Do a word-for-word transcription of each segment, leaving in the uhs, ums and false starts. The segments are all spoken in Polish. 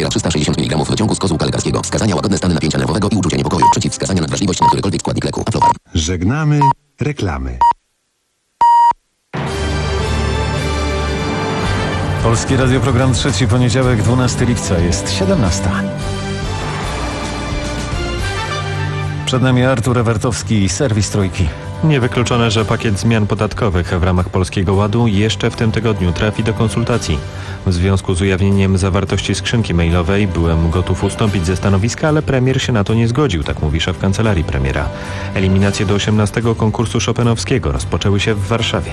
Natriuria trzysta sześćdziesiąt miligramów wyciągu z kozłka lekarskiego. Wskazania: łagodne stany napięcia nerwowego i uczucia niepokoju. Przeciwwskazania: nadwrażliwość na którykolwiek składnik leku. Aflofarm. Żegnamy reklamy. Polski Radio, program trzeci, poniedziałek, dwunastego lipca, jest siedemnasta. Przed nami Artur Ewertowski i serwis Trójki. Niewykluczone, że pakiet zmian podatkowych w ramach Polskiego Ładu jeszcze w tym tygodniu trafi do konsultacji. W związku z ujawnieniem zawartości skrzynki mailowej byłem gotów ustąpić ze stanowiska, ale premier się na to nie zgodził, tak mówi szef kancelarii premiera. Eliminacje do osiemnastego konkursu chopinowskiego rozpoczęły się w Warszawie.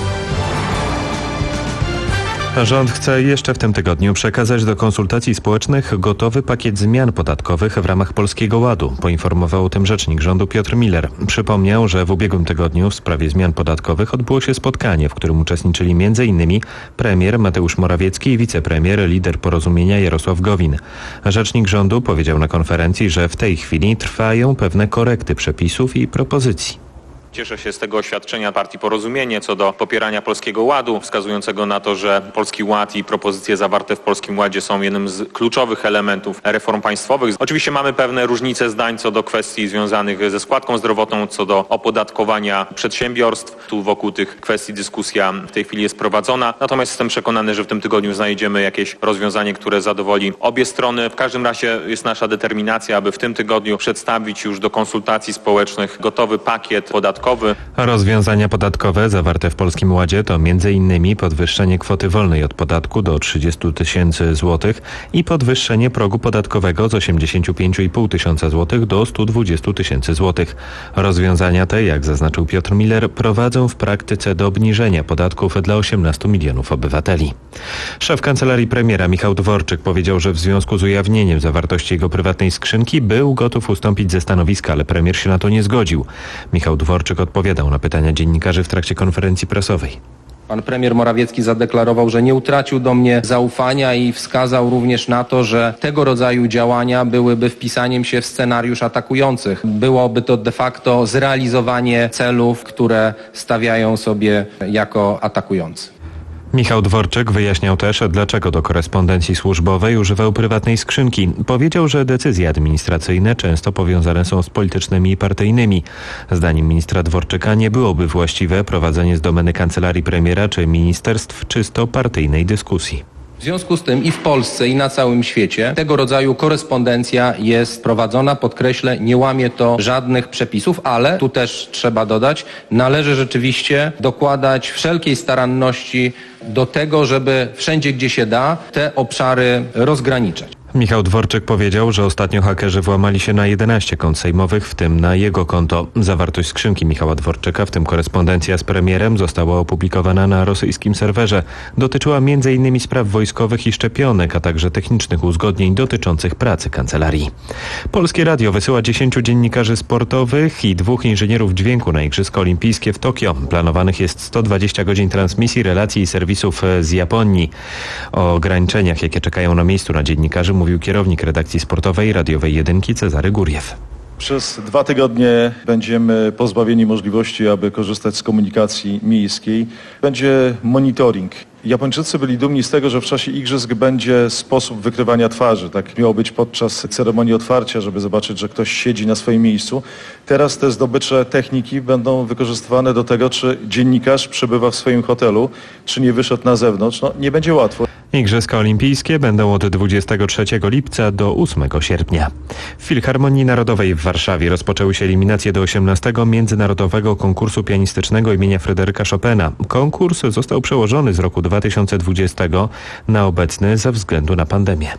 Rząd chce jeszcze w tym tygodniu przekazać do konsultacji społecznych gotowy pakiet zmian podatkowych w ramach Polskiego Ładu. Poinformował o tym rzecznik rządu Piotr Miller. Przypomniał, że w ubiegłym tygodniu w sprawie zmian podatkowych odbyło się spotkanie, w którym uczestniczyli między innymi premier Mateusz Morawiecki i wicepremier, lider Porozumienia Jarosław Gowin. Rzecznik rządu powiedział na konferencji, że w tej chwili trwają pewne korekty przepisów i propozycji. Cieszę się z tego oświadczenia partii Porozumienie co do popierania Polskiego Ładu, wskazującego na to, że Polski Ład i propozycje zawarte w Polskim Ładzie są jednym z kluczowych elementów reform państwowych. Oczywiście mamy pewne różnice zdań co do kwestii związanych ze składką zdrowotną, co do opodatkowania przedsiębiorstw. Tu wokół tych kwestii dyskusja w tej chwili jest prowadzona. Natomiast jestem przekonany, że w tym tygodniu znajdziemy jakieś rozwiązanie, które zadowoli obie strony. W każdym razie jest nasza determinacja, aby w tym tygodniu przedstawić już do konsultacji społecznych gotowy pakiet podatkowy. Rozwiązania podatkowe zawarte w Polskim Ładzie to między innymi podwyższenie kwoty wolnej od podatku do trzydziestu tysięcy złotych i podwyższenie progu podatkowego z osiemdziesięciu pięciu i pół tysiąca złotych do stu dwudziestu tysięcy złotych. Rozwiązania te, jak zaznaczył Piotr Miller, prowadzą w praktyce do obniżenia podatków dla osiemnastu milionów obywateli. Szef kancelarii premiera Michał Dworczyk powiedział, że w związku z ujawnieniem zawartości jego prywatnej skrzynki był gotów ustąpić ze stanowiska, ale premier się na to nie zgodził. Michał Dworczyk odpowiadał na pytania dziennikarzy w trakcie konferencji prasowej. Pan premier Morawiecki zadeklarował, że nie utracił do mnie zaufania i wskazał również na to, że tego rodzaju działania byłyby wpisaniem się w scenariusz atakujących. Byłoby to de facto zrealizowanie celów, które stawiają sobie jako atakujący. Michał Dworczyk wyjaśniał też, dlaczego do korespondencji służbowej używał prywatnej skrzynki. Powiedział, że decyzje administracyjne często powiązane są z politycznymi i partyjnymi. Zdaniem ministra Dworczyka nie byłoby właściwe prowadzenie z domeny kancelarii premiera czy ministerstw czysto partyjnej dyskusji. W związku z tym i w Polsce, i na całym świecie tego rodzaju korespondencja jest prowadzona. Podkreślę, nie łamie to żadnych przepisów, ale tu też trzeba dodać, należy rzeczywiście dokładać wszelkiej staranności do tego, żeby wszędzie, gdzie się da, te obszary rozgraniczać. Michał Dworczyk powiedział, że ostatnio hakerzy włamali się na jedenaście kont sejmowych, w tym na jego konto. Zawartość skrzynki Michała Dworczyka, w tym korespondencja z premierem, została opublikowana na rosyjskim serwerze. Dotyczyła między innymi spraw wojskowych i szczepionek, a także technicznych uzgodnień dotyczących pracy kancelarii. Polskie Radio wysyła dziesięciu dziennikarzy sportowych i dwóch inżynierów dźwięku na Igrzyska Olimpijskie w Tokio. Planowanych jest sto dwadzieścia godzin transmisji, relacji i serwisów z Japonii. O ograniczeniach, jakie czekają na miejscu na dziennikarzy, mówił kierownik redakcji sportowej radiowej Jedynki Cezary Górjew. Przez dwa tygodnie będziemy pozbawieni możliwości, aby korzystać z komunikacji miejskiej. Będzie monitoring. Japończycy byli dumni z tego, że w czasie igrzysk będzie sposób wykrywania twarzy. Tak miało być podczas ceremonii otwarcia, żeby zobaczyć, że ktoś siedzi na swoim miejscu. Teraz te zdobycze techniki będą wykorzystywane do tego, czy dziennikarz przebywa w swoim hotelu, czy nie wyszedł na zewnątrz. No, nie będzie łatwo. Igrzyska Olimpijskie będą od dwudziestego trzeciego lipca do ósmego sierpnia. W Filharmonii Narodowej w Warszawie rozpoczęły się eliminacje do osiemnastego Międzynarodowego Konkursu Pianistycznego imienia Fryderyka Chopina. Konkurs został przełożony z roku dwa tysiące dwudziestego na obecny ze względu na pandemię.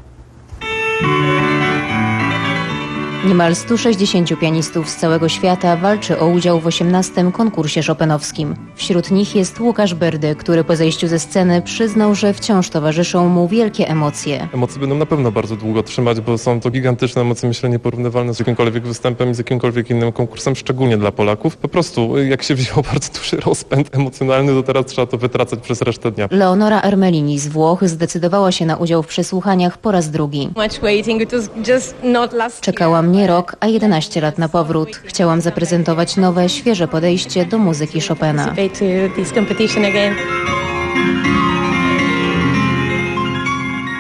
Niemal stu sześćdziesięciu pianistów z całego świata walczy o udział w osiemnastym konkursie chopinowskim. Wśród nich jest Łukasz Byrdy, który po zejściu ze sceny przyznał, że wciąż towarzyszą mu wielkie emocje. Emocje będą na pewno bardzo długo trzymać, bo są to gigantyczne emocje, myślę, nieporównywalne z jakimkolwiek występem i z jakimkolwiek innym konkursem, szczególnie dla Polaków. Po prostu, jak się wzięło bardzo duży rozpęd emocjonalny, to teraz trzeba to wytracać przez resztę dnia. Leonora Ermelini z Włoch zdecydowała się na udział w przesłuchaniach po raz drugi. Czekałam nie rok, a jedenaście lat na powrót. Chciałam zaprezentować nowe, świeże podejście do muzyki Chopina.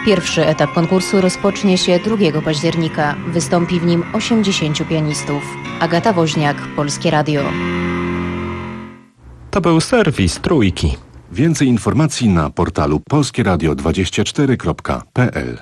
Pierwszy etap konkursu rozpocznie się drugiego października. Wystąpi w nim osiemdziesięciu pianistów. Agata Woźniak, Polskie Radio. To był serwis Trójki. Więcej informacji na portalu polskieradio dwadzieścia cztery kropka p l.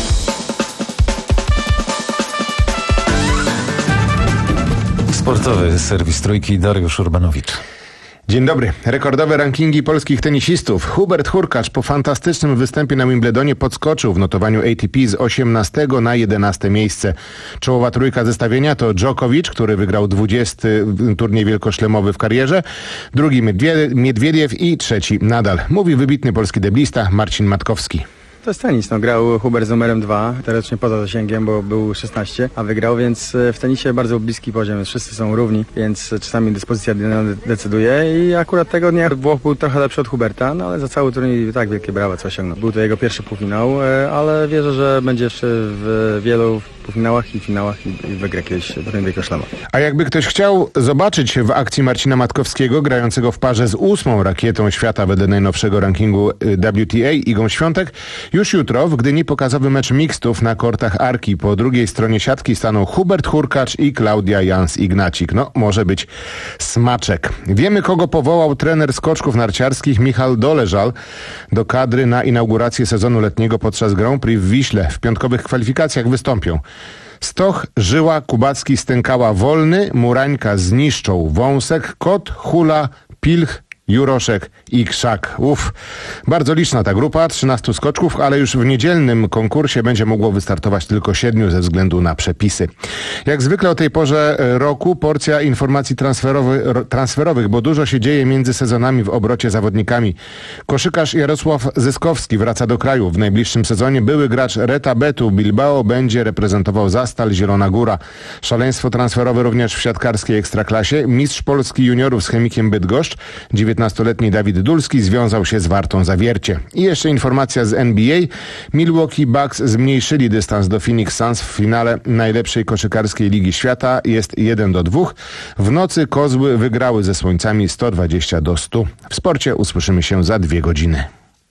Sportowy serwis Trójki, Dariusz Urbanowicz. Dzień dobry. Rekordowe rankingi polskich tenisistów. Hubert Hurkacz po fantastycznym występie na Wimbledonie podskoczył w notowaniu A T P z osiemnastego na jedenaste miejsce. Czołowa trójka zestawienia to Djokovic, który wygrał dwudziesty turniej wielkoszlemowy w karierze, drugi Miedwiediew i trzeci Nadal. Mówi wybitny polski deblista Marcin Matkowski. To jest tenis, no grał Hubert z numerem dwa, teoretycznie poza zasięgiem, bo był szesnaście, a wygrał, więc w tenisie bardzo bliski poziom, wszyscy są równi, więc czasami dyspozycja decyduje i akurat tego dnia Włoch był trochę lepszy od Huberta, no ale za cały turniej tak wielkie brawa, co osiągnął. Był to jego pierwszy półfinał, ale wierzę, że będzie jeszcze w wielu półfinałach i finałach i, i wygra kiedyś turniej wielkoszlema. A jakby ktoś chciał zobaczyć w akcji Marcina Matkowskiego, grającego w parze z ósmą rakietą świata wedle najnowszego rankingu W T A, Igą Świątek, już jutro w Gdyni pokazowy mecz mixtów na kortach Arki. Po drugiej stronie siatki staną Hubert Hurkacz i Klaudia Jans-Ignacik. No, może być smaczek. Wiemy, kogo powołał trener skoczków narciarskich Michał Doleżal do kadry na inaugurację sezonu letniego podczas Grand Prix w Wiśle. W piątkowych kwalifikacjach wystąpią Stoch, Żyła, Kubacki, Stękała, Wolny, Murańka, Zniszczą, Wąsek, Kot, Hula, Pilch, Juroszek i Krzak. Uff, bardzo liczna ta grupa, trzynastu skoczków, ale już w niedzielnym konkursie będzie mogło wystartować tylko siedmiu ze względu na przepisy. Jak zwykle o tej porze roku porcja informacji transferowy, transferowych, bo dużo się dzieje między sezonami w obrocie zawodnikami. Koszykarz Jarosław Zyskowski wraca do kraju. W najbliższym sezonie były gracz Reta Betu Bilbao będzie reprezentował Zastal Zielona Góra. Szaleństwo transferowe również w siatkarskiej ekstraklasie. Mistrz Polski juniorów z Chemikiem Bydgoszcz, dziewiętnastoletni Dawid Dulski związał się z Wartą Zawiercie. I jeszcze informacja z N B A. Milwaukee Bucks zmniejszyli dystans do Phoenix Suns w finale najlepszej koszykarskiej ligi świata. Jest jeden do dwóch. W nocy Kozły wygrały ze Słońcami sto dwadzieścia do stu. W sporcie usłyszymy się za dwie godziny.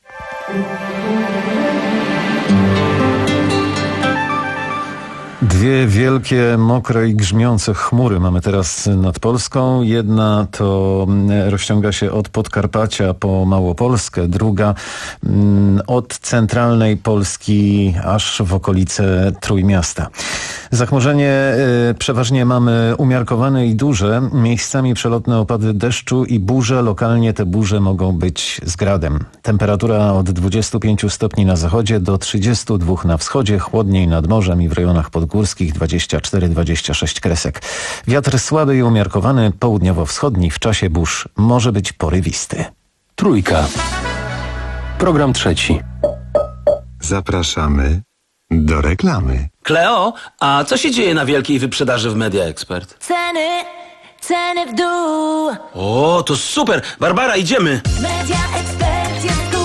Dwie wielkie, mokre i grzmiące chmury mamy teraz nad Polską. Jedna to rozciąga się od Podkarpacia po Małopolskę, druga od centralnej Polski aż w okolice Trójmiasta. Zachmurzenie y, przeważnie mamy umiarkowane i duże, miejscami przelotne opady deszczu i burze. Lokalnie te burze mogą być z gradem. Temperatura od dwudziestu pięciu stopni na zachodzie do trzydziestu dwóch na wschodzie, chłodniej nad morzem i w rejonach podgórskich dwadzieścia cztery do dwudziestu sześciu kresek. Wiatr słaby i umiarkowany, południowo-wschodni, w czasie burz może być porywisty. Trójka. Program trzeci. Zapraszamy do reklamy. Kleo, a co się dzieje na wielkiej wyprzedaży w Media Expert? Ceny, ceny w dół. O, to super! Barbara, idziemy! Media Expert jest tu.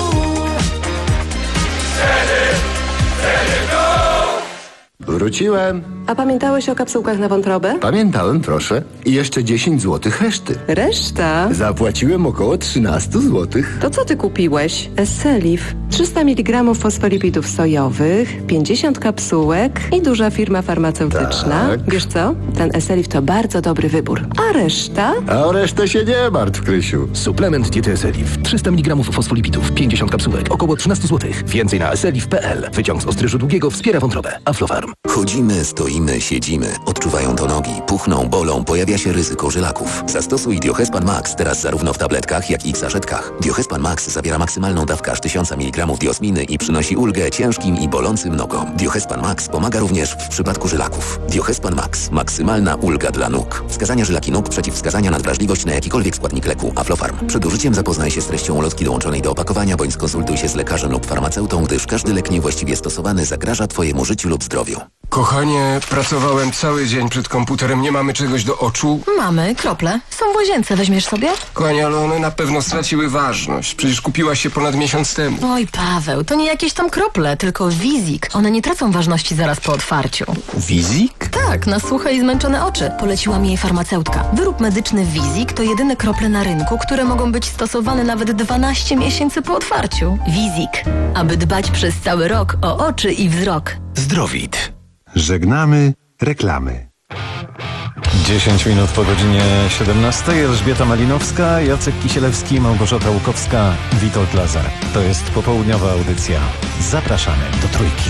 Ceny, ceny w dół. Wróciłem. A pamiętałeś o kapsułkach na wątrobę? Pamiętałem, proszę. I jeszcze dziesięć złotych reszty. Reszta? Zapłaciłem około trzynaście złotych. To co ty kupiłeś? Esselif. trzysta miligramów fosfolipidów sojowych, pięćdziesiąt kapsułek i duża firma farmaceutyczna. Tak. Wiesz co? Ten Esselif to bardzo dobry wybór. A reszta? A o resztę się nie martw, Krysiu. Suplement diety Esselif. trzysta miligramów fosfolipidów, pięćdziesiąt kapsułek, około trzynaście złotych. Więcej na esselif kropka p l. Wyciąg z ostryżu długiego wspiera wątrobę. Aflofarm. Chodzimy, stoimy, siedzimy. Odczuwają to nogi, puchną, bolą, pojawia się ryzyko żylaków. Zastosuj Diohespan Max teraz zarówno w tabletkach, jak i w saszetkach. Diohespan Max zawiera maksymalną dawkę aż tysiąc miligramów diosminy i przynosi ulgę ciężkim i bolącym nogom. Diohespan Max pomaga również w przypadku żylaków. Diohespan Max. Maksymalna ulga dla nóg. Wskazania żylaki nóg, przeciwwskazania na wrażliwość na jakikolwiek składnik leku. Aflofarm. Przed użyciem zapoznaj się z treścią ulotki dołączonej do opakowania, bądź skonsultuj się z lekarzem lub farmaceutą, gdyż każdy lek niewłaściwie stosowany zagraża Twojemu życiu lub zdrowiu. Kochanie, pracowałem cały dzień przed komputerem. Nie mamy czegoś do oczu? Mamy, krople. Są w łazience, weźmiesz sobie? Kochanie, ale one na pewno straciły ważność. Przecież kupiłaś się ponad miesiąc temu. Oj, Paweł, to nie jakieś tam krople, tylko Wizik. One nie tracą ważności zaraz po otwarciu. Wizik? Tak, na suche i zmęczone oczy. Poleciła mi jej farmaceutka. Wyrób medyczny Wizik to jedyne krople na rynku, które mogą być stosowane nawet dwanaście miesięcy po otwarciu. Wizik. Aby dbać przez cały rok o oczy i wzrok. Zdrowit. Żegnamy reklamy. dziesięć minut po godzinie siedemnastej. Elżbieta Malinowska, Jacek Kisielewski, Małgorzata Łukowska, Witold Lazar. To jest popołudniowa audycja. Zapraszamy do Trójki.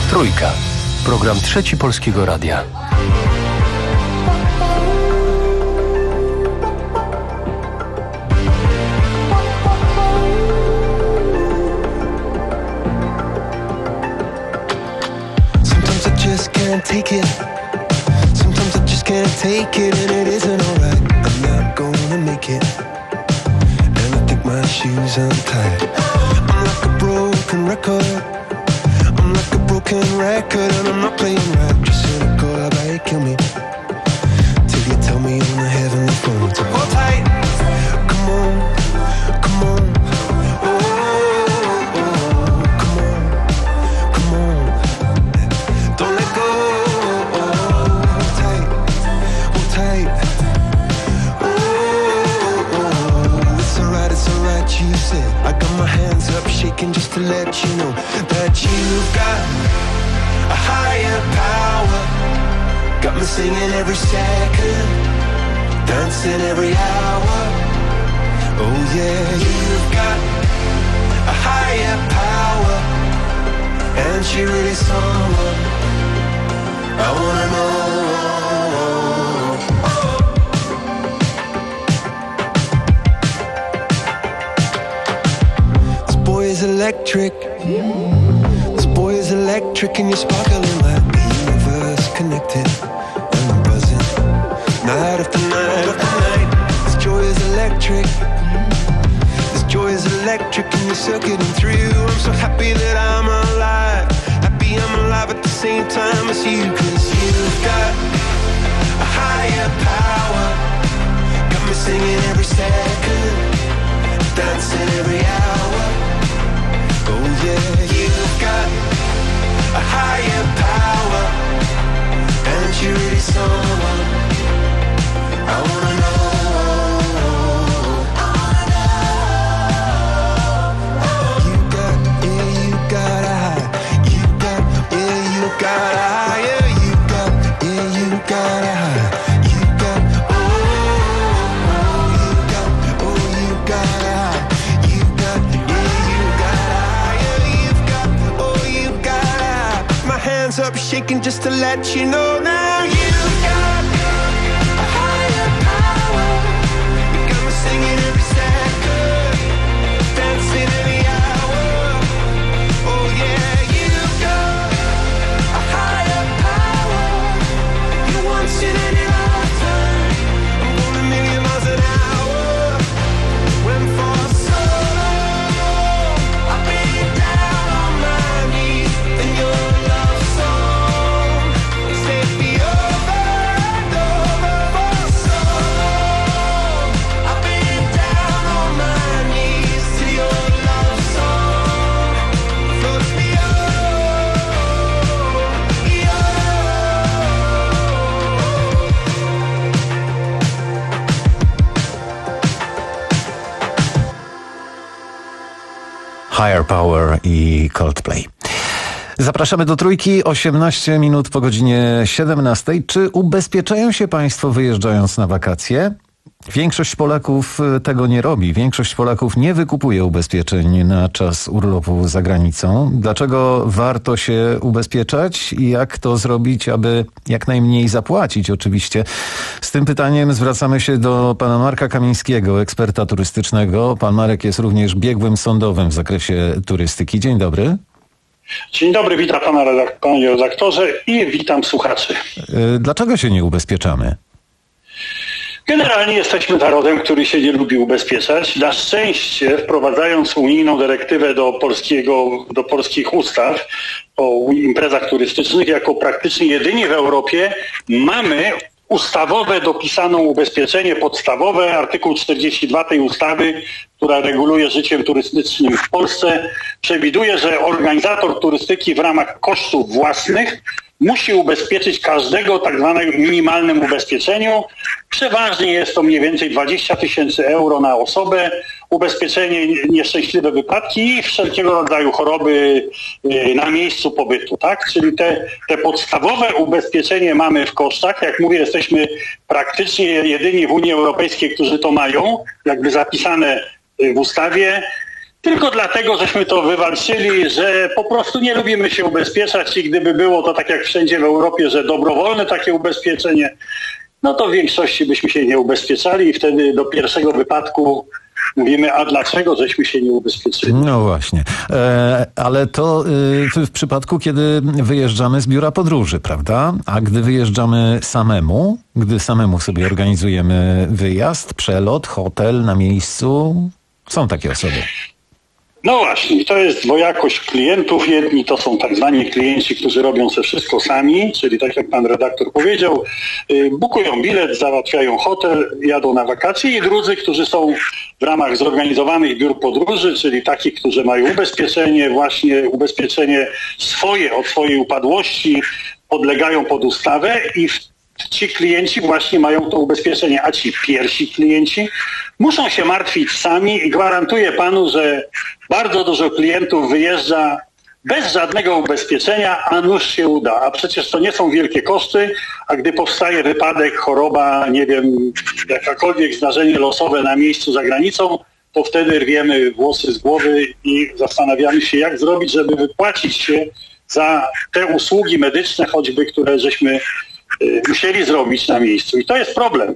Trójka. Program Trzeci Polskiego Radia. Sometimes I just can't take it. Sometimes I just can't take it, and it isn't alright. I'm not gonna make it, and I think my shoes untied. I'm like a broken record. I'm like a broken record, and I'm not playing right. Just cynical, how about you kill me till you tell me on the heavenly phone to hold tight. Come on, come on. Oh, oh, oh, come on, come on. Don't let go. Oh, hold tight, hold tight. Oh, oh, it's alright, it's alright, you said. I got my hands up, shaking just to let you know that you've got a higher power. Got me singing every second, dancing every hour. Oh yeah, you've got a higher power, and she really someone I wanna know. This boy is electric. This boy is electric, and you're sparkling like the universe connected. And I'm buzzing night after night after night. This joy is electric. This joy is electric, and you're circuiting through. I'm so happy that I'm alive. Happy I'm alive at the same time as you, 'cause you've got a higher power. Got me singing every second, dancing every hour. Oh yeah, you've got a higher power, and you're really someone I wanna know. I wanna know. You got, yeah, you got a high. You got, yeah, you got a higher. You got, yeah, you got a high. You got, oh, oh, you got, oh, you got a high. You got, yeah, you got a higher. You've got, oh, you got a high. My hands up shaking just to let you know now. You got a higher power. You got me singing every second, dancing every hour. Oh yeah, you got a higher power. You want it in your lifetime. I'm going a million miles an hour. When for so long I've been down on my knees in your love song. Set me over and over for so long. I've been down on my knees to your love song. Floats me Higher Power i Coldplay. Zapraszamy do Trójki, osiemnaście minut po godzinie siedemnastej. Czy ubezpieczają się Państwo wyjeżdżając na wakacje? Większość Polaków tego nie robi. Większość Polaków nie wykupuje ubezpieczeń na czas urlopu za granicą. Dlaczego warto się ubezpieczać i jak to zrobić, aby jak najmniej zapłacić oczywiście? Z tym pytaniem zwracamy się do pana Marka Kamińskiego, eksperta turystycznego. Pan Marek jest również biegłym sądowym w zakresie turystyki. Dzień dobry. Dzień dobry, witam pana redak- panie redaktorze i witam słuchaczy. Dlaczego się nie ubezpieczamy? Generalnie jesteśmy narodem, który się nie lubi ubezpieczać. Na szczęście, wprowadzając unijną dyrektywę do polskiego, do polskich ustaw o imprezach turystycznych, jako praktycznie jedyni w Europie mamy ustawowe dopisane ubezpieczenie podstawowe, artykuł czterdzieści dwa tej ustawy, która reguluje życiem turystycznym w Polsce, przewiduje, że organizator turystyki w ramach kosztów własnych musi ubezpieczyć każdego tak zwanym minimalnym ubezpieczeniu. Przeważnie jest to mniej więcej dwadzieścia tysięcy euro na osobę. Ubezpieczenie nieszczęśliwe wypadki i wszelkiego rodzaju choroby na miejscu pobytu, tak? Czyli te, te podstawowe ubezpieczenie mamy w kosztach. Jak mówię, jesteśmy praktycznie jedyni w Unii Europejskiej, którzy to mają, jakby zapisane w ustawie. tylko dlatego, żeśmy to wywalczyli, że po prostu nie lubimy się ubezpieczać i gdyby było to tak jak wszędzie w Europie, że dobrowolne takie ubezpieczenie, no to w większości byśmy się nie ubezpieczali i wtedy do pierwszego wypadku mówimy, a dlaczego żeśmy się nie ubezpieczyli? No właśnie, e, ale to y, w przypadku, kiedy wyjeżdżamy z biura podróży, prawda? A gdy wyjeżdżamy samemu, gdy samemu sobie organizujemy wyjazd, przelot, hotel na miejscu, są takie osoby. No właśnie, to jest dwojakość klientów. Jedni to są tak zwani klienci, którzy robią sobie wszystko sami, czyli tak jak pan redaktor powiedział, bukują bilet, załatwiają hotel, jadą na wakacje i drudzy, którzy są w ramach zorganizowanych biur podróży, czyli takich, którzy mają ubezpieczenie, właśnie ubezpieczenie swoje od swojej upadłości, podlegają pod ustawę i w ci klienci właśnie mają to ubezpieczenie, a ci pierwsi klienci muszą się martwić sami i gwarantuję panu, że bardzo dużo klientów wyjeżdża bez żadnego ubezpieczenia, a nuż się uda. A przecież to nie są wielkie koszty, a gdy powstaje wypadek, choroba, nie wiem, jakakolwiek zdarzenie losowe na miejscu za granicą, to wtedy rwiemy włosy z głowy i zastanawiamy się, jak zrobić, żeby wypłacić się za te usługi medyczne, choćby, które żeśmy musieli zrobić na miejscu. I to jest problem.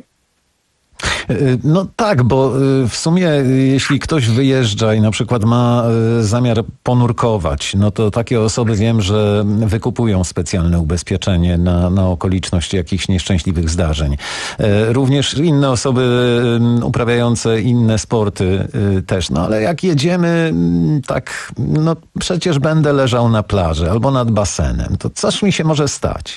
No tak, bo w sumie jeśli ktoś wyjeżdża i na przykład ma zamiar ponurkować, no to takie osoby wiem, że wykupują specjalne ubezpieczenie na, na okoliczność jakichś nieszczęśliwych zdarzeń. Również inne osoby uprawiające inne sporty też, no ale jak jedziemy tak, no przecież będę leżał na plaży albo nad basenem, to coś mi się może stać.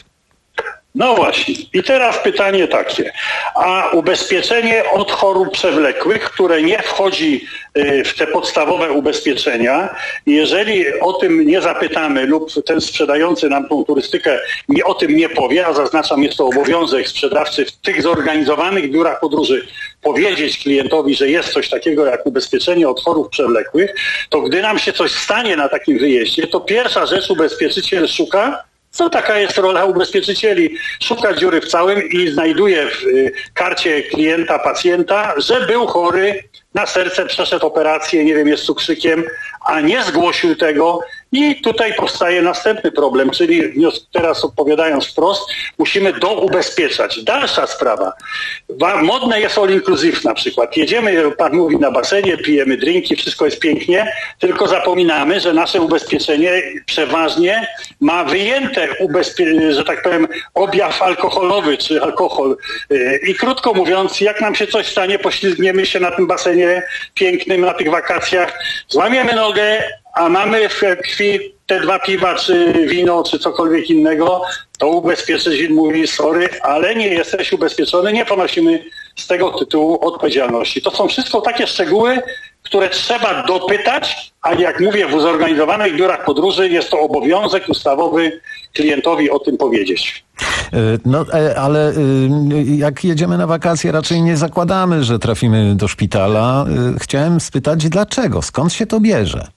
No właśnie. I teraz pytanie takie. A ubezpieczenie od chorób przewlekłych, które nie wchodzi w te podstawowe ubezpieczenia, jeżeli o tym nie zapytamy lub ten sprzedający nam tą turystykę mi o tym nie powie, a zaznaczam, jest to obowiązek sprzedawcy w tych zorganizowanych biurach podróży powiedzieć klientowi, że jest coś takiego jak ubezpieczenie od chorób przewlekłych, to gdy nam się coś stanie na takim wyjeździe, to pierwsza rzecz ubezpieczyciel szuka, co taka jest rola ubezpieczycieli, szuka dziury w całym i znajduje w karcie klienta, pacjenta, że był chory na serce, przeszedł operację, nie wiem, jest cukrzykiem, a nie zgłosił tego i tutaj powstaje następny problem, czyli teraz odpowiadając wprost, musimy doubezpieczać. Dalsza sprawa. Modne jest all inclusive na przykład. Jedziemy, pan mówi, na basenie, pijemy drinki, wszystko jest pięknie, tylko zapominamy, że nasze ubezpieczenie przeważnie ma wyjęte, ubezpie- że tak powiem, objaw alkoholowy czy alkohol. I krótko mówiąc, jak nam się coś stanie, poślizgniemy się na tym basenie pięknym, na tych wakacjach, złamiemy nogę, a mamy w krwi te dwa piwa, czy wino, czy cokolwiek innego, to ubezpieczyciel mówi, sorry, ale nie jesteś ubezpieczony, nie ponosimy z tego tytułu odpowiedzialności. To są wszystko takie szczegóły, które trzeba dopytać, a jak mówię, w zorganizowanych biurach podróży jest to obowiązek ustawowy klientowi o tym powiedzieć. No, ale jak jedziemy na wakacje, raczej nie zakładamy, że trafimy do szpitala. Chciałem spytać, dlaczego? Skąd się to bierze?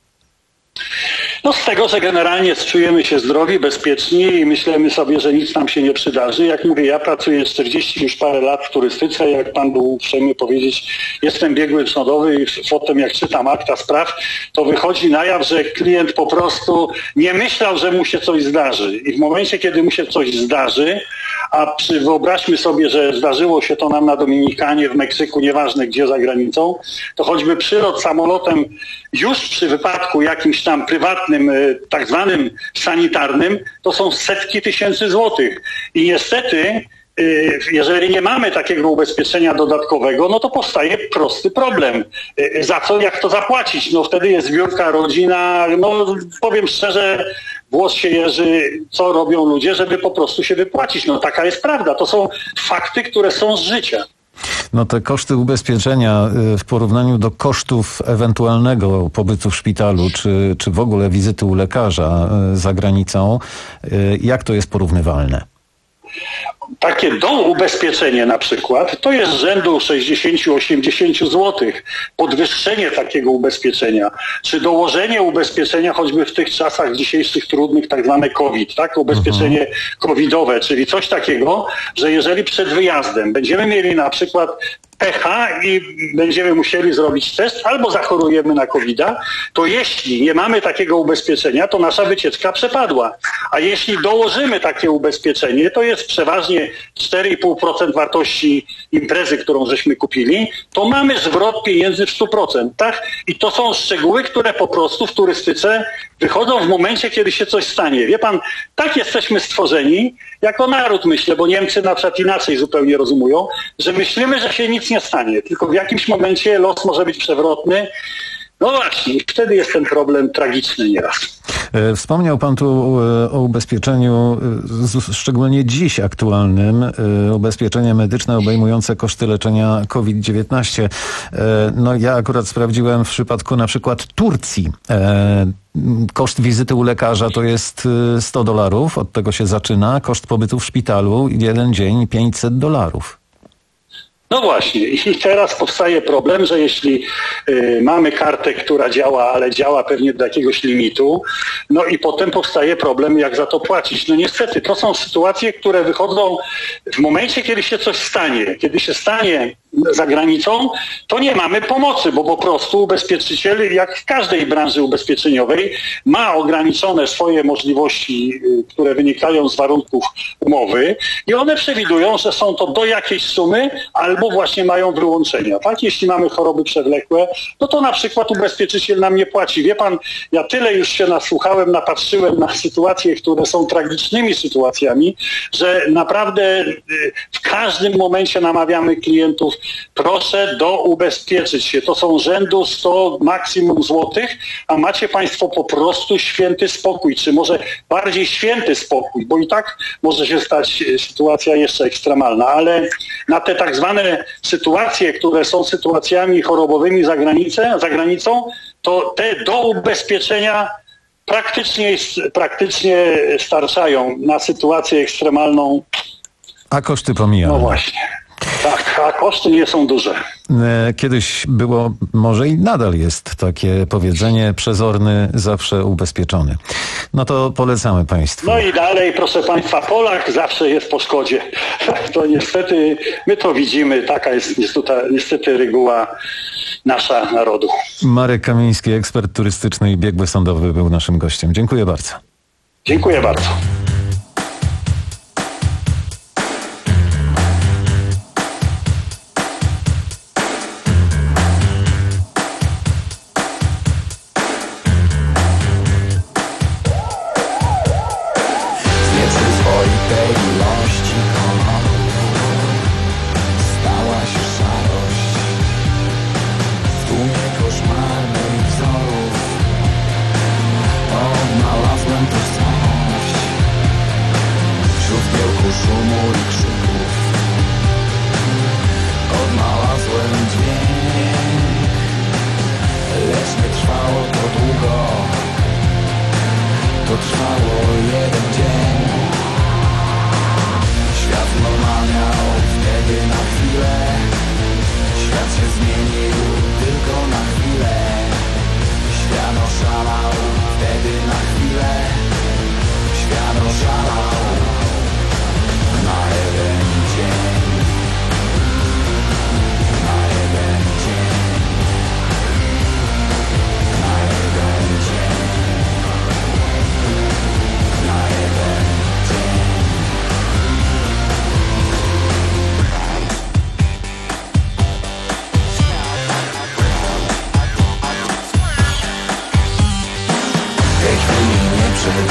No z tego, że generalnie czujemy się zdrowi, bezpieczni i myślimy sobie, że nic nam się nie przydarzy. Jak mówię, ja pracuję czterdzieści już parę lat w turystyce, jak pan był uprzejmy powiedzieć, jestem biegły sądowy i potem jak czytam akta spraw, to wychodzi na jaw, że klient po prostu nie myślał, że mu się coś zdarzy. I w momencie, kiedy mu się coś zdarzy, a przy, wyobraźmy sobie, że zdarzyło się to nam na Dominikanie, w Meksyku, nieważne gdzie za granicą, to choćby przylot samolotem już przy wypadku jakimś tam prywatnym, tak zwanym sanitarnym, to są setki tysięcy złotych. I niestety, jeżeli nie mamy takiego ubezpieczenia dodatkowego, no to powstaje prosty problem. Za co, jak to zapłacić? No wtedy jest zbiórka, rodzina, no powiem szczerze, włos się jeży, co robią ludzie, żeby po prostu się wypłacić. No taka jest prawda. To są fakty, które są z życia. No te koszty ubezpieczenia w porównaniu do kosztów ewentualnego pobytu w szpitalu, czy, czy w ogóle wizyty u lekarza za granicą, jak to jest porównywalne? Takie doubezpieczenie na przykład to jest rzędu sześćdziesiąt do osiemdziesięciu złotych. Podwyższenie takiego ubezpieczenia, czy dołożenie ubezpieczenia choćby w tych czasach dzisiejszych trudnych, tak zwane COVID, tak? Ubezpieczenie covidowe, czyli coś takiego, że jeżeli przed wyjazdem będziemy mieli na przykład pecha i będziemy musieli zrobić test, albo zachorujemy na kowida, to jeśli nie mamy takiego ubezpieczenia, to nasza wycieczka przepadła. A jeśli dołożymy takie ubezpieczenie, to jest przeważnie cztery i pół procent wartości imprezy, którą żeśmy kupili, to mamy zwrot pieniędzy w stu procentach i to są szczegóły, które po prostu w turystyce wychodzą w momencie, kiedy się coś stanie. Wie pan, tak jesteśmy stworzeni, jako naród myślę, bo Niemcy na przykład inaczej zupełnie rozumują, że myślimy, że się nic nie stanie, tylko w jakimś momencie los może być przewrotny. No właśnie, i wtedy jest ten problem tragiczny nieraz. Wspomniał pan tu o ubezpieczeniu, szczególnie dziś aktualnym, ubezpieczenie medyczne obejmujące koszty leczenia kowid dziewiętnaście. No ja akurat sprawdziłem w przypadku na przykład Turcji. Koszt wizyty u lekarza to jest sto dolarów, od tego się zaczyna. Koszt pobytu w szpitalu jeden dzień pięćset dolarów. No właśnie i teraz powstaje problem, że jeśli y, mamy kartę, która działa, ale działa pewnie do jakiegoś limitu, no i potem powstaje problem, jak za to płacić. No niestety, to są sytuacje, które wychodzą w momencie, kiedy się coś stanie. Kiedy się stanie za granicą, to nie mamy pomocy, bo po prostu ubezpieczyciel, jak w każdej branży ubezpieczeniowej, ma ograniczone swoje możliwości, które wynikają z warunków umowy i one przewidują, że są to do jakiejś sumy albo właśnie mają wyłączenia. Tak? Jeśli mamy choroby przewlekłe, no to na przykład ubezpieczyciel nam nie płaci. Wie pan, ja tyle już się nasłuchałem, napatrzyłem na sytuacje, które są tragicznymi sytuacjami, że naprawdę w każdym momencie namawiamy klientów, proszę do ubezpieczyć się. To są rzędu sto maksimum złotych, a macie państwo po prostu święty spokój, czy może bardziej święty spokój, bo i tak może się stać sytuacja jeszcze ekstremalna, ale na te tak zwane sytuacje, które są sytuacjami chorobowymi za, granicę, za granicą, to te do ubezpieczenia praktycznie, praktycznie starczają na sytuację ekstremalną. A koszty pomijane. No właśnie. Tak, a koszty nie są duże. Kiedyś było, może i nadal jest takie powiedzenie, przezorny zawsze ubezpieczony. No to polecamy państwu. No i dalej, proszę państwa, Polak zawsze jest po szkodzie. To niestety, my to widzimy, taka jest niestety, niestety reguła nasza narodu. Marek Kamiński, ekspert turystyczny i biegły sądowy, był naszym gościem. Dziękuję bardzo. Dziękuję bardzo. Przed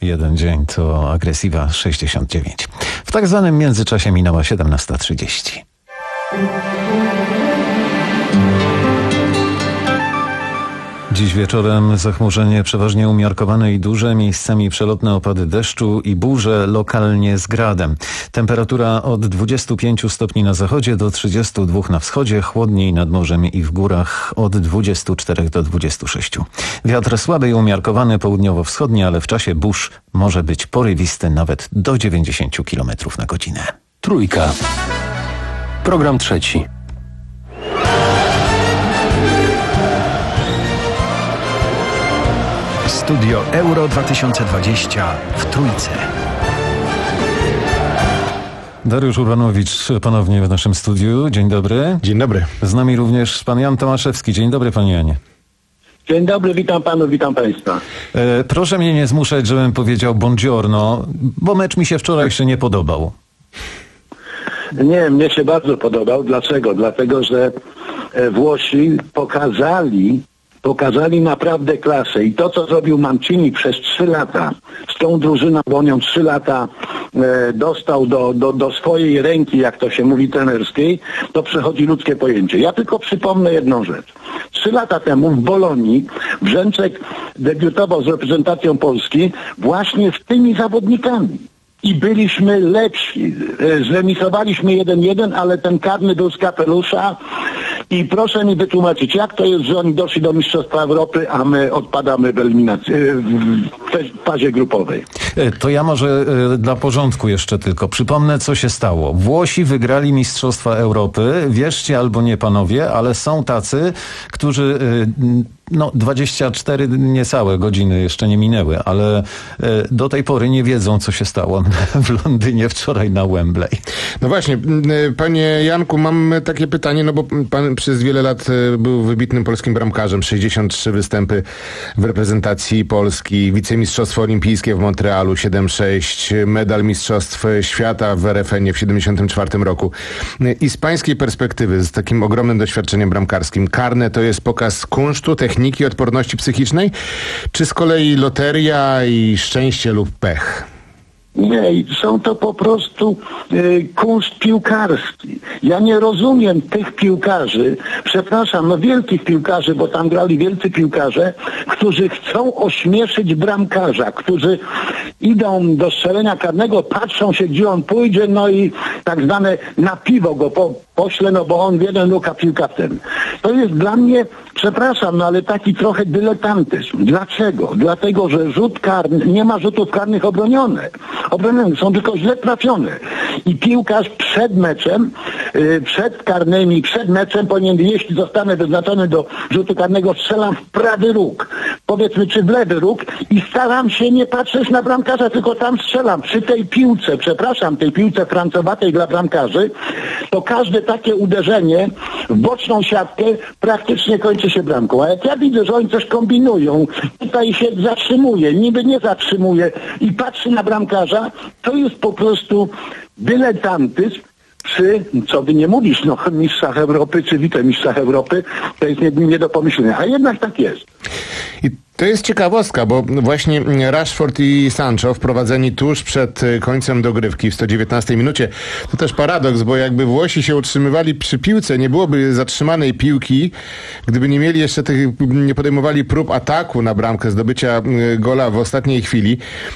jeden dzień to Agresywa sześćdziesiąt dziewięć. W tak zwanym międzyczasie minęła siedemnasta trzydzieści. Dziś wieczorem zachmurzenie przeważnie umiarkowane i duże, miejscami przelotne opady deszczu i burze, lokalnie z gradem. Temperatura od dwudziestu pięciu stopni na zachodzie do trzydziestu dwóch na wschodzie, chłodniej nad morzem i w górach od dwudziestu czterech do dwudziestu sześciu. Wiatr słaby i umiarkowany południowo-wschodni, ale w czasie burz może być porywisty nawet do dziewięćdziesięciu kilometrów na godzinę. Trójka. Program trzeci. Studio Euro dwa tysiące dwadzieścia w Trójce. Dariusz Urbanowicz ponownie w naszym studiu. Dzień dobry. Dzień dobry. Z nami również pan Jan Tomaszewski. Dzień dobry, panie Janie. Dzień dobry, witam panów, witam państwa. E, proszę mnie nie zmuszać, żebym powiedział buongiorno, bo mecz mi się wczoraj jeszcze nie podobał. Nie, mnie się bardzo podobał. Dlaczego? Dlatego, że Włosi pokazali Pokazali naprawdę klasę i to, co zrobił Mancini przez trzy lata z tą drużyną, bo on ją trzy lata e, dostał do, do, do swojej ręki, jak to się mówi, trenerskiej, to przechodzi ludzkie pojęcie. Ja tylko przypomnę jedną rzecz. Trzy lata temu w Bolonii Brzęczek debiutował z reprezentacją Polski właśnie z tymi zawodnikami. I byliśmy lepsi. Zremisowaliśmy jeden jeden, ale ten karny był z kapelusza. I proszę mi wytłumaczyć, jak to jest, że oni doszli do Mistrzostwa Europy, a my odpadamy w eliminacji, w fazie grupowej. To ja może dla porządku jeszcze tylko przypomnę, co się stało. Włosi wygrali Mistrzostwa Europy. Wierzcie albo nie, panowie, ale są tacy, którzy... No, dwadzieścia cztery niecałe godziny jeszcze nie minęły, ale do tej pory nie wiedzą, co się stało w Londynie wczoraj na Wembley. No właśnie, panie Janku, mam takie pytanie, no bo pan przez wiele lat był wybitnym polskim bramkarzem, sześćdziesiąt trzy występy w reprezentacji Polski, wicemistrzostwo olimpijskie w Montrealu siedem sześć, medal mistrzostw świata w R F N-ie w siedemdziesiątym czwartym roku. I z pańskiej perspektywy, z takim ogromnym doświadczeniem bramkarskim, karne to jest pokaz kunsztu, techniki, techniki odporności psychicznej, czy z kolei loteria i szczęście lub pech? Nie, są to po prostu y, kunszt piłkarski. Ja nie rozumiem tych piłkarzy, przepraszam, no wielkich piłkarzy, bo tam grali wielcy piłkarze, którzy chcą ośmieszyć bramkarza, którzy idą do strzelenia karnego, patrzą się, gdzie on pójdzie, no i tak zwane na piwo go po, pośle, no bo on w jeden luka piłka w tym. To jest dla mnie, przepraszam, no ale taki trochę dyletantyzm. Dlaczego? Dlatego, że rzut karny, nie ma rzutów karnych obronionych. Obronione są tylko źle trafione. I piłkarz przed meczem, yy, przed karnymi, przed meczem powinien, jeśli zostanę wyznaczony do rzutu karnego, strzelam w prawy róg. Powiedzmy, czy w lewy róg i staram się nie patrzeć na bramkarza, tylko tam strzelam. Przy tej piłce, przepraszam, tej piłce francowatej dla bramkarzy, to każde takie uderzenie w boczną siatkę praktycznie kończy się bramką. A jak ja widzę, że oni coś kombinują, tutaj się zatrzymuje, niby nie zatrzymuje i patrzy na bramkarza, to jest po prostu dyletantyzm przy, co by nie mówisz, no mistrzach Europy czy wicemistrzach Europy, to jest nie, nie do pomyślenia. A jednak tak jest. I to jest ciekawostka, bo właśnie Rashford i Sancho wprowadzeni tuż przed końcem dogrywki w sto dziewiętnastej minucie. To też paradoks, bo jakby Włosi się utrzymywali przy piłce, nie byłoby zatrzymanej piłki, gdyby nie mieli jeszcze tych, nie podejmowali prób ataku na bramkę, zdobycia gola w ostatniej chwili,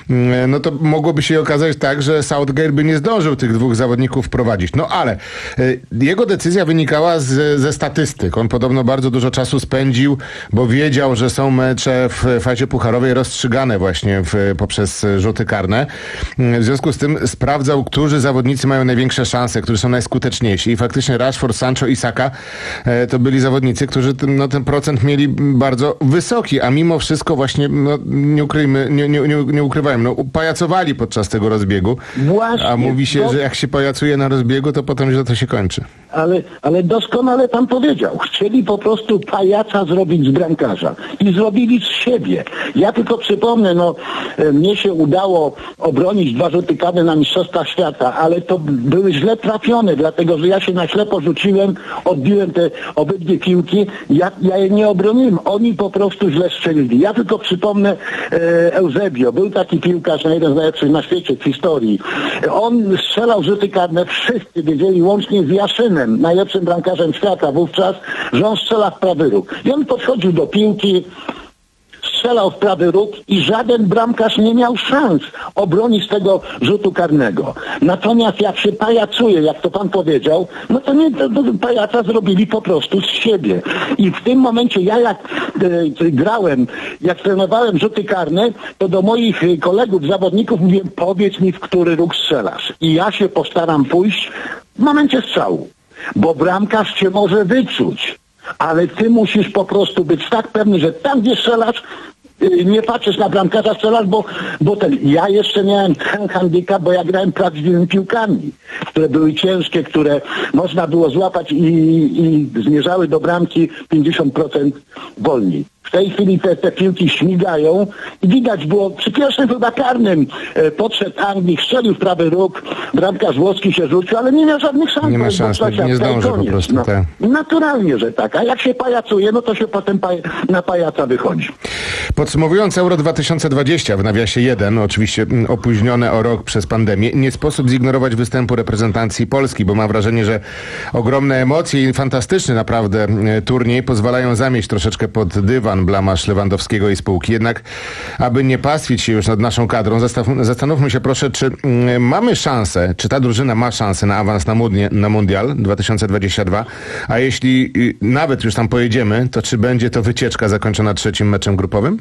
no to mogłoby się okazać tak, że Southgate by nie zdążył tych dwóch zawodników wprowadzić. No ale jego decyzja wynikała z, ze statystyk. On podobno bardzo dużo czasu spędził, bo wiedział, że są mecze w fazie pucharowej rozstrzygane właśnie w, poprzez rzuty karne. W związku z tym sprawdzał, którzy zawodnicy mają największe szanse, którzy są najskuteczniejsi. I faktycznie Rashford, Sancho i Saka e, to byli zawodnicy, którzy ten, no, ten procent mieli bardzo wysoki, a mimo wszystko właśnie, no, nie ukryjmy, nie, nie, nie, nie ukrywajmy, no, pajacowali podczas tego rozbiegu. Właśnie, a mówi się, bo... że jak się pajacuje na rozbiegu, to potem źle to się kończy. Ale, ale doskonale pan powiedział. Chcieli po prostu pajaca zrobić z bramkarza. I zrobili z siebie. Ja tylko przypomnę, no e, mnie się udało obronić dwa rzuty karne na Mistrzostwach Świata, ale to były źle trafione, dlatego że ja się na ślepo rzuciłem, odbiłem te obydwie piłki, ja, ja je nie obroniłem, oni po prostu źle strzelili. Ja tylko przypomnę e, Eusebio, był taki piłkarz, jeden z najlepszych na świecie w historii. On strzelał rzuty karne, wszyscy wiedzieli, łącznie z Jaszynem, najlepszym bramkarzem świata wówczas, że on strzela w prawy róg. I on podchodził do piłki, strzelał w prawy róg i żaden bramkarz nie miał szans obronić tego rzutu karnego. Natomiast jak się pajacuje, jak to pan powiedział, no to nie, to, to pajaca zrobili po prostu z siebie. I w tym momencie ja jak e, grałem, jak trenowałem rzuty karne, to do moich kolegów, zawodników mówiłem, powiedz mi, w który róg strzelasz. I ja się postaram pójść w momencie strzału, bo bramkarz cię może wyczuć. Ale ty musisz po prostu być tak pewny, że tam gdzie strzelasz, yy, nie patrzysz na bramkarza, strzelasz, bo, bo ten, ja jeszcze miałem ten handicap, bo ja grałem prawdziwymi piłkami, które były ciężkie, które można było złapać i, i zmierzały do bramki pięćdziesiąt procent wolniej. W tej chwili te, te piłki śmigają i widać było, przy pierwszym chyba karnym e, podszedł Anglik, strzelił w prawy róg, bramkarz włoski się rzucił, ale nie miał żadnych szans. Nie ma szans, nie, nie zdąży po prostu. No, tak. Naturalnie, że tak. A jak się pajacuje, no to się potem paj na pajaca wychodzi. Podsumowując Euro dwa tysiące dwadzieścia w nawiasie jeden, oczywiście opóźnione o rok przez pandemię, nie sposób zignorować występu reprezentacji Polski, bo mam wrażenie, że ogromne emocje i fantastyczny naprawdę turniej pozwalają zamieść troszeczkę pod dywan blamaż Lewandowskiego i spółki. Jednak, aby nie pastwić się już nad naszą kadrą, zastanówmy się proszę, czy mm, mamy szansę, czy ta drużyna ma szansę na awans na, mudnie, na Mundial dwa tysiące dwudziesty drugi, a jeśli y, nawet już tam pojedziemy, to czy będzie to wycieczka zakończona trzecim meczem grupowym?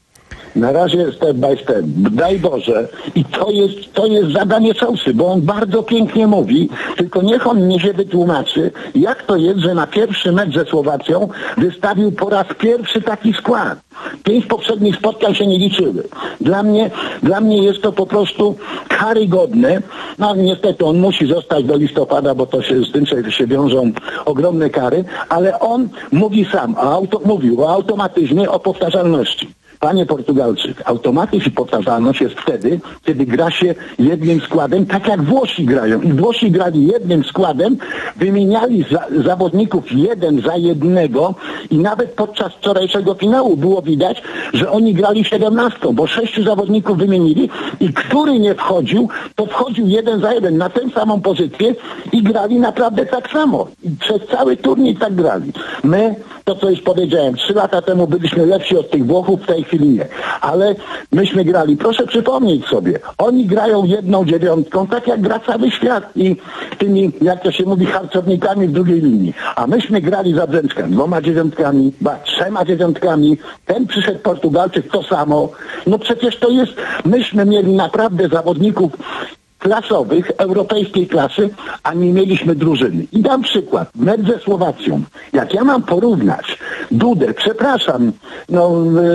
Na razie step by step. Daj Boże. I to jest, to jest zadanie Sousy, bo on bardzo pięknie mówi, tylko niech on mnie się wytłumaczy, jak to jest, że na pierwszy mecz ze Słowacją wystawił po raz pierwszy taki skład. Pięć poprzednich spotkań się nie liczyły. Dla mnie, dla mnie jest to po prostu karygodne. No niestety on musi zostać do listopada, bo to się z tym się, się wiążą ogromne kary, ale on mówi sam, o auto, mówił o automatyzmie, o powtarzalności. Panie Portugalczyk, automatyzm i powtarzalność jest wtedy, kiedy gra się jednym składem, tak jak Włosi grają. I Włosi grali jednym składem, wymieniali za, zawodników jeden za jednego i nawet podczas wczorajszego finału było widać, że oni grali siedemnastką, bo sześciu zawodników wymienili i który nie wchodził, to wchodził jeden za jeden na tę samą pozycję i grali naprawdę tak samo. I przez cały turniej tak grali. My, to co już powiedziałem, trzy lata temu byliśmy lepsi od tych Włochów, w tej chwili nie. Ale myśmy grali, proszę przypomnieć sobie, oni grają jedną dziewiątką, tak jak gra cały świat i tymi, jak to się mówi, harcownikami w drugiej linii. A myśmy grali za Brzęczkiem dwoma dziewiątkami, ba, trzema dziewiątkami. Ten przyszedł Portugalczyk, to samo. No przecież to jest, myśmy mieli naprawdę zawodników klasowych, europejskiej klasy, a nie mieliśmy drużyny. I dam przykład. Mecz ze Słowacją. Jak ja mam porównać Dudę, przepraszam, no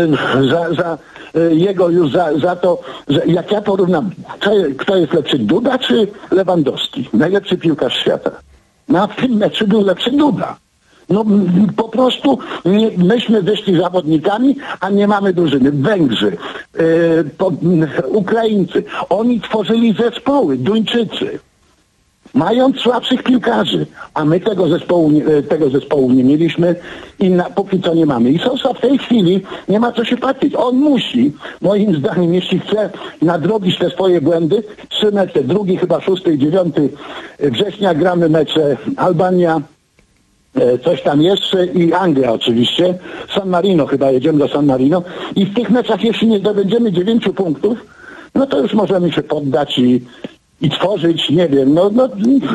za, za jego już za, za to, że jak ja porównam, kto, kto jest lepszy, Duda czy Lewandowski? Najlepszy piłkarz świata. No a w tym meczu był lepszy Duda. No po prostu nie, myśmy wyszli zawodnikami, a nie mamy drużyny. Węgrzy, yy, po, Ukraińcy, oni tworzyli zespoły, Duńczycy, mając słabszych piłkarzy, a my tego zespołu, tego zespołu nie mieliśmy i na, póki co nie mamy. I Sousa w tej chwili nie ma co się patrzeć. On musi, moim zdaniem, jeśli chce nadrobić te swoje błędy, trzy mecze, drugi, chyba szósty i dziewiąty września gramy mecze Albania, coś tam jeszcze i Anglia oczywiście, San Marino, chyba jedziemy do San Marino i w tych meczach, jeśli nie zdobędziemy dziewięciu punktów, no to już możemy się poddać i, i tworzyć, nie wiem, no, no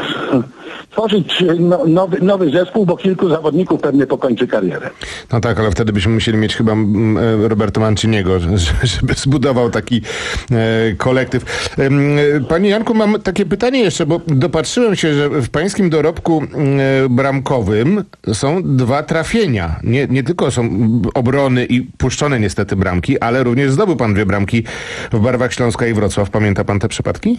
tworzyć no, nowy, nowy zespół, bo kilku zawodników pewnie pokończy karierę. No tak, ale wtedy byśmy musieli mieć chyba Roberto Manciniego, żeby zbudował taki e, kolektyw. E, Panie Janku, mam takie pytanie jeszcze, bo dopatrzyłem się, że w pańskim dorobku e, bramkowym są dwa trafienia. Nie, nie tylko są obrony i puszczone niestety bramki, ale również zdobył pan dwie bramki w barwach Śląska i Wrocław. Pamięta pan te przypadki?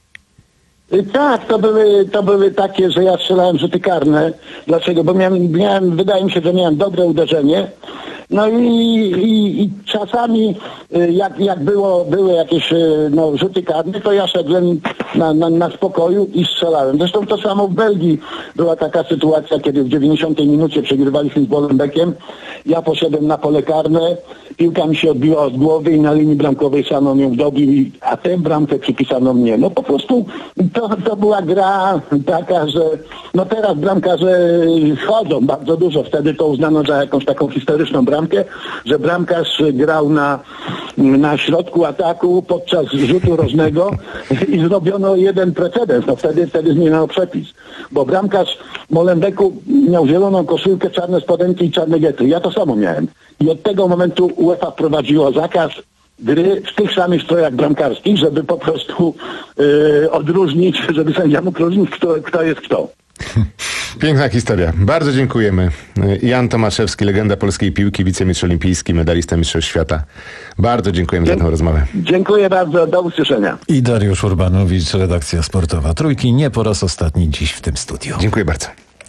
Tak, to były, to były takie, że ja strzelałem rzuty karne. Dlaczego? Bo miałem, miałem, wydaje mi się, że miałem dobre uderzenie No i, i, i czasami jak, jak było, były jakieś no, rzuty karne, to ja szedłem na, na, na spokoju i strzelałem. Zresztą to samo w Belgii była taka sytuacja, kiedy w dziewięćdziesiątej minucie przegrywaliśmy z Molenbeekiem. Ja poszedłem na pole karne, piłka mi się odbiła od głowy i na linii bramkowej Shannon ją dobił, a tę bramkę przypisano mnie. No po prostu to, to była gra taka, że no teraz bramkarze chodzą bardzo dużo. Wtedy to uznano za jakąś taką historyczną bramkę, że bramkarz grał na, na środku ataku podczas rzutu rożnego i zrobiono jeden precedens. No wtedy, wtedy zmieniono przepis. Bo bramkarz Molenbeeku miał zieloną koszulkę, czarne spodenki i czarne getry. Ja to samo miałem. I od tego momentu UEFA wprowadziło zakaz gry w tych samych strojach bramkarskich, żeby po prostu yy, odróżnić, żeby sędzia mógł rozróżnić, kto, kto jest kto. Piękna historia. Bardzo dziękujemy. Jan Tomaszewski, legenda polskiej piłki, wicemistrz olimpijski, medalista mistrzostw świata. Bardzo dziękujemy Dzie- za tę rozmowę. Dziękuję bardzo. Do usłyszenia. I Dariusz Urbanowicz, redakcja sportowa Trójki. Nie po raz ostatni dziś w tym studiu. Dziękuję bardzo.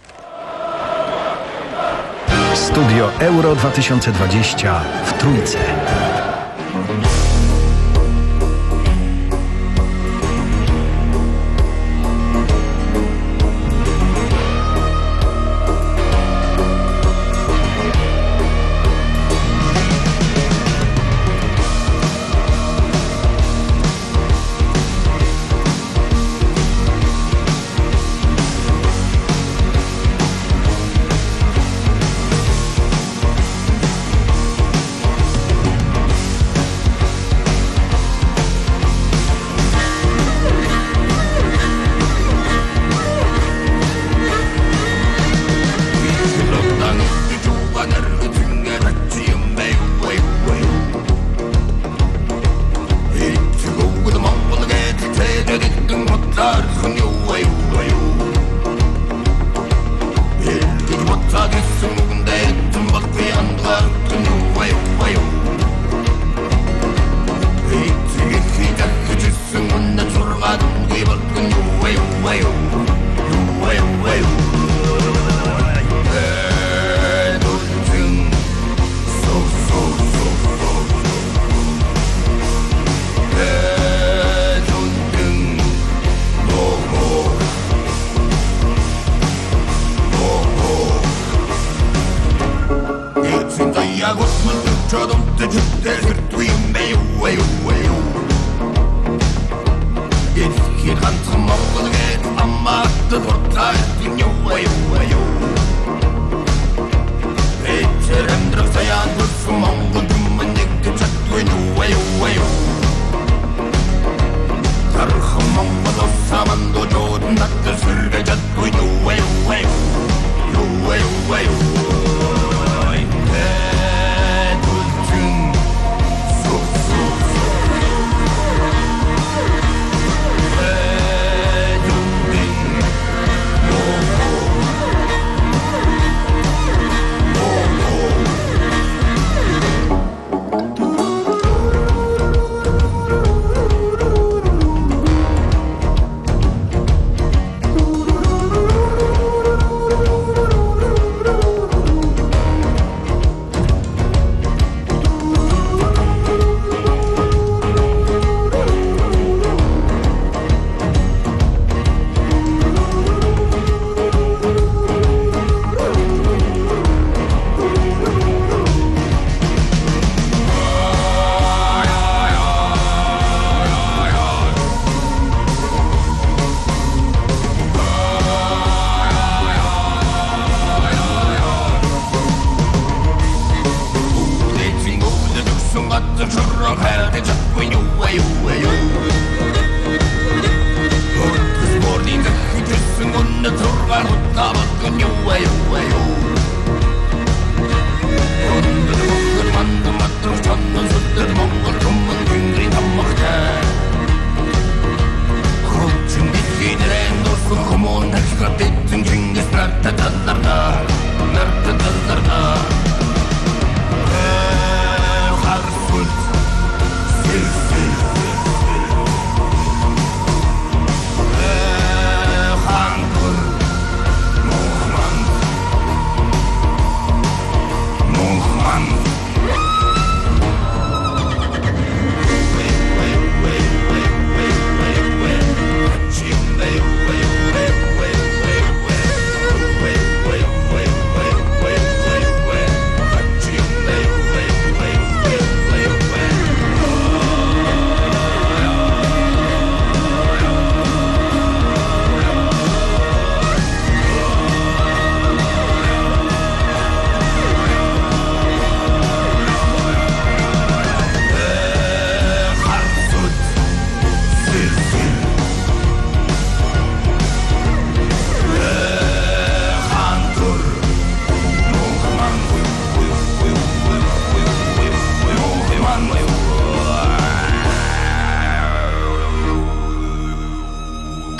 Studio Euro dwa tysiące dwadzieścia w Trójce.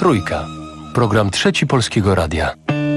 Trójka. Program Trzeci Polskiego Radia.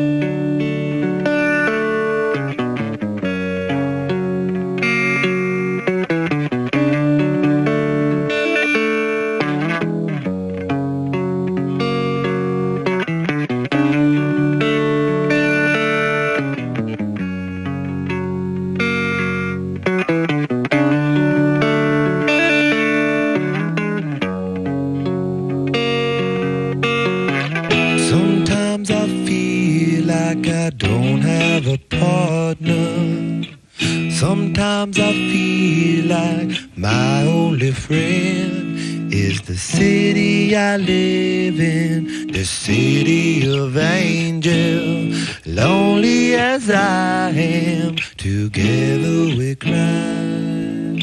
Sometimes I feel like my only friend is the city I live in, the city of angels. Lonely as I am, together we cry.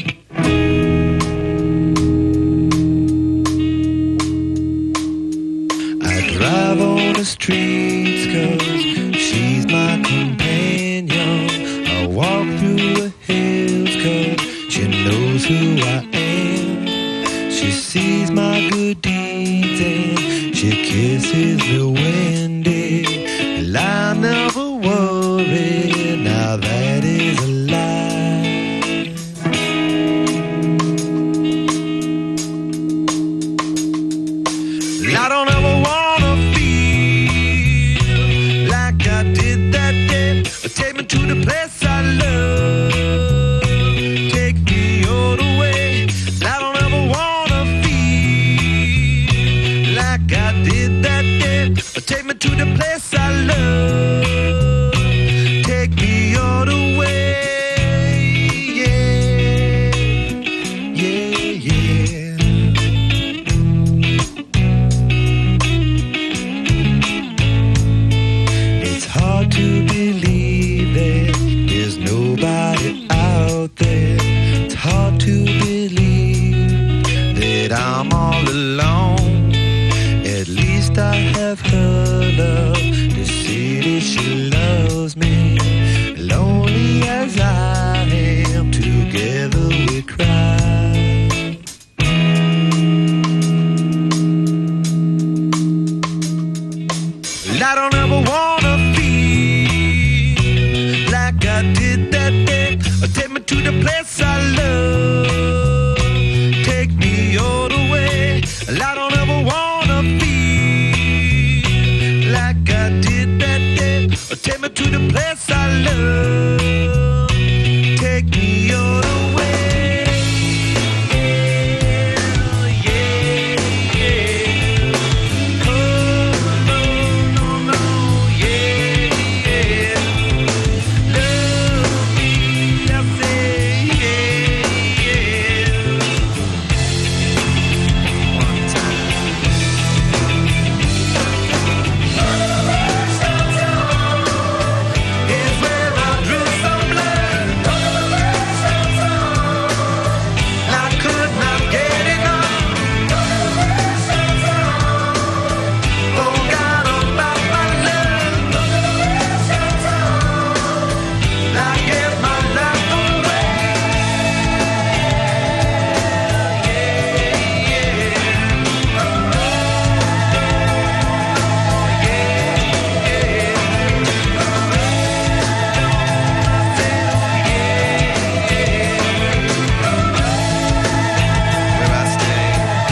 I drive on the streets 'cause she's my companion. I walk through the hills 'cause she knows who I am. She sees my good deeds and she kisses the windy. And I never worry, now that is a lie. I don't ever wanna feel like I did that day. Take me to the place I love. Take me all the way. I don't ever wanna feel like I did that day. Take me to the place I love. Take me all the way. Yeah, yeah, yeah. It's hard to believe that there's nobody out there. It's hard to believe that I'm all alone. At least I have her love. The city, she loves me. Lonely as I am, together we cry. I don't ever wanna feel like I did that day. Take me to the place I love. Take me all the way. I don't ever wanna feel like I did that day. Take me to the place I love. Take me all the way. Yeah, yeah. Oh, no, no, no, yeah, yeah. Love me, I say, yeah, yeah. One time. It's where I drew some blood. I could not get enough. Forgot about my love. I gave my life away. Where I stay.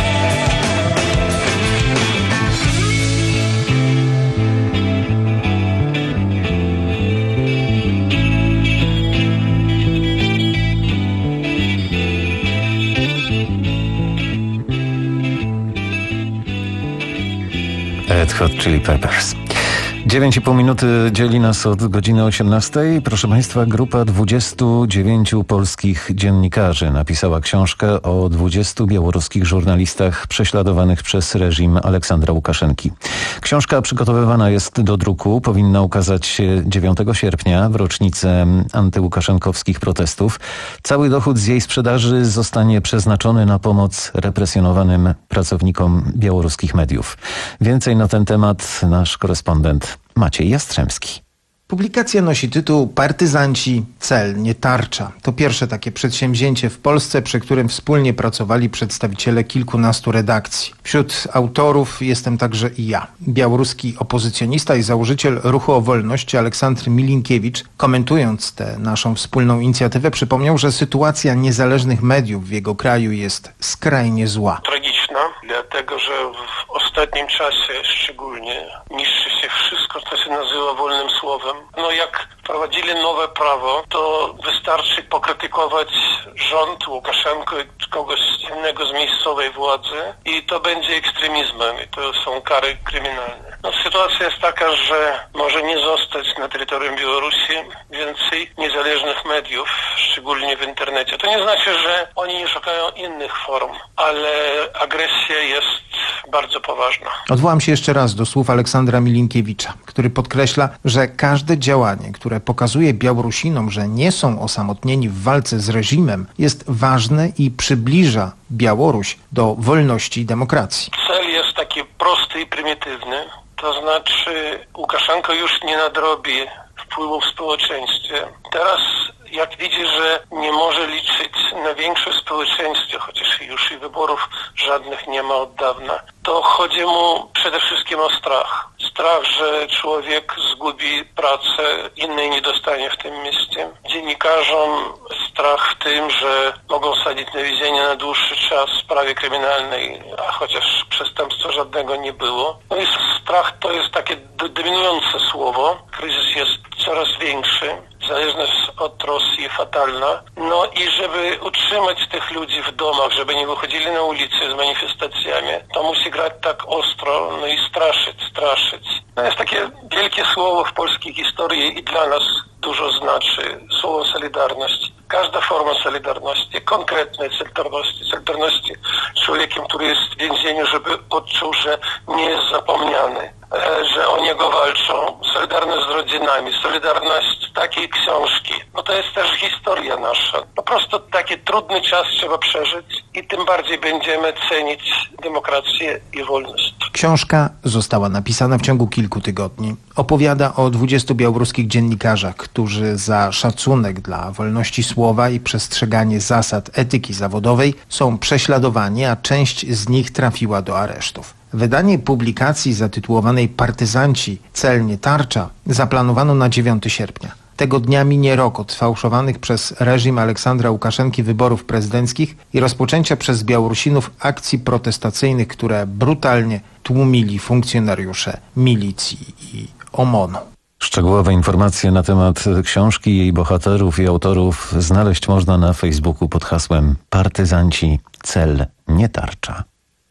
Red Hot Chili Peppers. dziewięć i pół minuty dzieli nas od godziny osiemnastej. Proszę Państwa, grupa dwudziestu dziewięciu polskich dziennikarzy napisała książkę o dwudziestu białoruskich żurnalistach prześladowanych przez reżim Aleksandra Łukaszenki. Książka przygotowywana jest do druku, powinna ukazać się dziewiątego sierpnia w rocznicę antyłukaszenkowskich protestów. Cały dochód z jej sprzedaży zostanie przeznaczony na pomoc represjonowanym pracownikom białoruskich mediów. Więcej na ten temat nasz korespondent Maciej Jastrzębski. Publikacja nosi tytuł Partyzanci, cel, nie tarcza. To pierwsze takie przedsięwzięcie w Polsce, przy którym wspólnie pracowali przedstawiciele kilkunastu redakcji. Wśród autorów jestem także i ja. Białoruski opozycjonista i założyciel Ruchu o Wolność Aleksandr Milinkiewicz, komentując tę naszą wspólną inicjatywę, przypomniał, że sytuacja niezależnych mediów w jego kraju jest skrajnie zła. Tragiczna, dlatego że w ostatnim czasie szczególnie niszczy się wszystko, co się nazywa wolnym słowem. No jak wprowadzili nowe prawo, to wystarczy pokrytykować rząd Łukaszenko i kogoś innego z miejscowej władzy i to będzie ekstremizmem i to są kary kryminalne. No, sytuacja jest taka, że może nie zostać na terytorium Białorusi więcej niezależnych mediów, szczególnie w internecie. To nie znaczy, że oni nie szukają innych form, ale agresja jest bardzo poważna. Odwołam się jeszcze raz do słów Aleksandra Milinkiewicza, który podkreśla, że każde działanie, które pokazuje Białorusinom, że nie są osamotnieni w walce z reżimem, jest ważne i przybliża Białoruś do wolności i demokracji. Cel jest taki prosty i prymitywny, to znaczy Łukaszenko już nie nadrobi wpływu w społeczeństwie. Teraz jak widzi, że nie może liczyć na większe społeczeństwo, chociaż już i wyborów żadnych nie ma od dawna, to chodzi mu przede wszystkim o strach. Strach, że człowiek zgubi pracę, innej nie dostanie w tym mieście. Dziennikarzom strach w tym, że mogą sadzić na więzienie na dłuższy czas w sprawie kryminalnej, a chociaż przestępstwa żadnego nie było. No i strach to jest takie dominujące słowo. Kryzys jest coraz większy. Zależność od Rosji fatalna. No i żeby utrzymać tych ludzi w domach, żeby nie wychodzili na ulicę z manifestacjami, to musi grać tak ostro, no i straszyć, straszyć. No jest takie wielkie słowo w polskiej historii i dla nas dużo znaczy. Słowo solidarność. Każda forma solidarności, konkretnej solidarności, solidarności z człowiekiem, który jest w więzieniu, żeby odczuł, że nie jest zapomniany, że o niego walczą, solidarność z rodzinami, solidarność takiej książki. No to jest też historia nasza. Po prostu taki trudny czas trzeba przeżyć i tym bardziej będziemy cenić demokrację i wolność. Książka została napisana w ciągu kilku tygodni. Opowiada o dwudziestu białoruskich dziennikarzach, którzy za szacunek dla wolności słowa i przestrzeganie zasad etyki zawodowej są prześladowani, a część z nich trafiła do aresztów. Wydanie publikacji zatytułowanej Partyzanci, cel nie tarcza zaplanowano na dziewiątego sierpnia. Tego dnia minie rok od sfałszowanych przez reżim Aleksandra Łukaszenki wyborów prezydenckich i rozpoczęcia przez Białorusinów akcji protestacyjnych, które brutalnie tłumili funkcjonariusze milicji i O M O N-u. Szczegółowe informacje na temat książki, jej bohaterów i autorów znaleźć można na Facebooku pod hasłem Partyzanci, cel nie tarcza.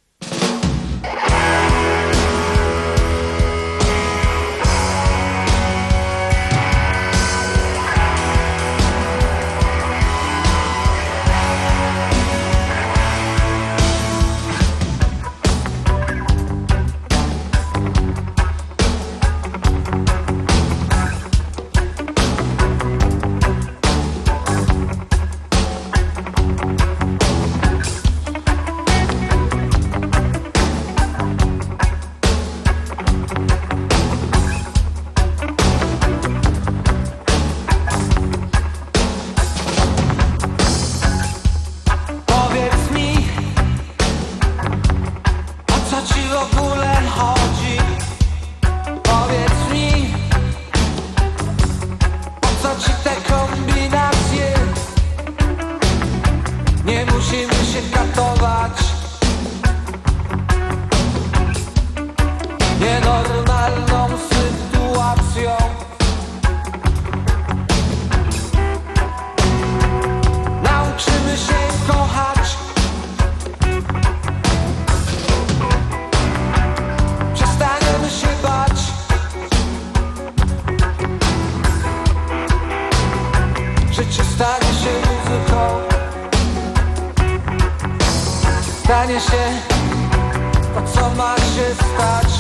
Stanie się to, co ma się stać.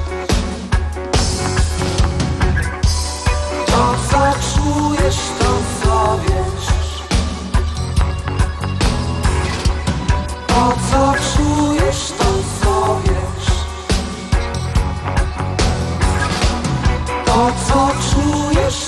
To, co czujesz, to, co wiesz. To, co czujesz, to, co wiesz. To, co czujesz,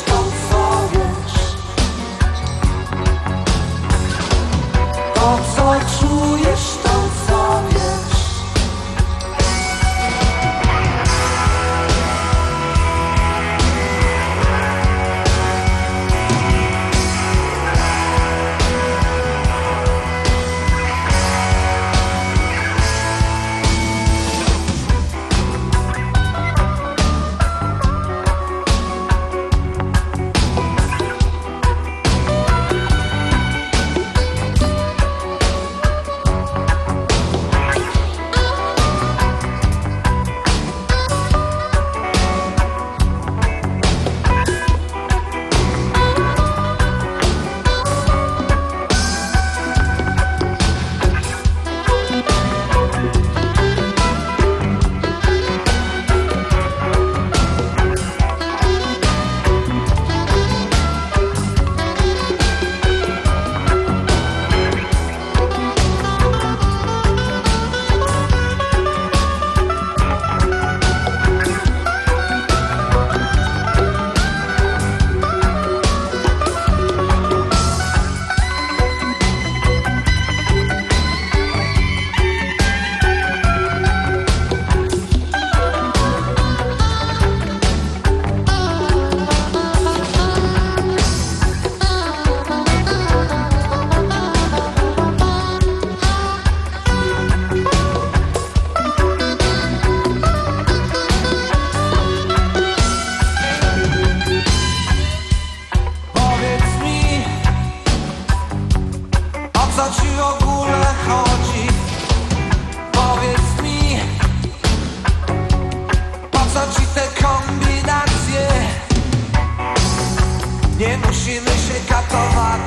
musimy się katować.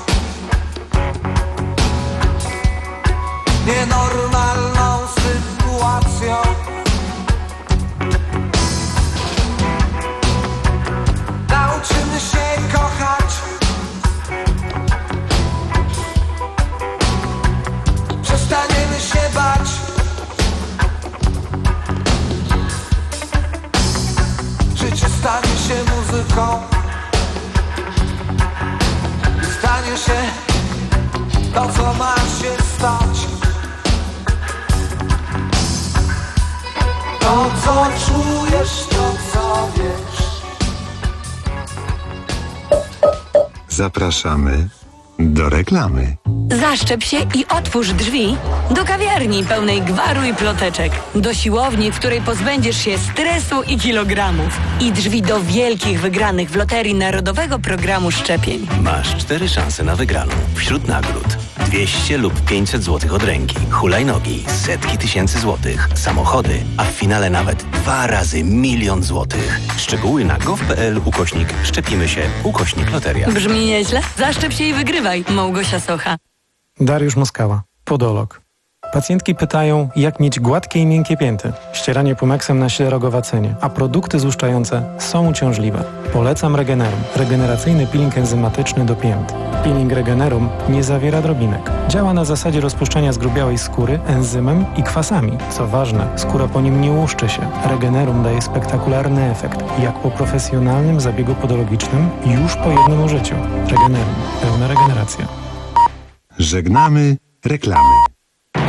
Nienormalną sytuacją. Nauczymy się kochać. Przestaniemy się bać. Życie stanie się muzyką. I stanie się to, co ma się stać. To, co czujesz, to, co wiesz. Zapraszamy do reklamy. Zaszczep się i otwórz drzwi do kawiarni pełnej gwaru i ploteczek. Do siłowni, w której pozbędziesz się stresu i kilogramów. I drzwi do wielkich wygranych w Loterii Narodowego Programu Szczepień. Masz cztery szanse na wygraną. Wśród nagród dwieście lub pięćset złotych od ręki, hulajnogi, setki tysięcy złotych, samochody, a w finale nawet dwa razy milion złotych. Szczegóły na gov.pl ukośnik szczepimy się ukośnik loteria. Brzmi nieźle? Zaszczep się i wygrywaj. Małgosia Socha. Dariusz Moskała, podolog. Pacjentki pytają, jak mieć gładkie i miękkie pięty. Ścieranie Pumexem na ślerogowacenie, a produkty złuszczające są uciążliwe. Polecam Regenerum, regeneracyjny peeling enzymatyczny do pięt. Peeling Regenerum nie zawiera drobinek. Działa na zasadzie rozpuszczania zgrubiałej skóry enzymem i kwasami. Co ważne, skóra po nim nie łuszczy się. Regenerum daje spektakularny efekt, jak po profesjonalnym zabiegu podologicznym już po jednym użyciu. Regenerum. Pełna regeneracja. Żegnamy reklamy.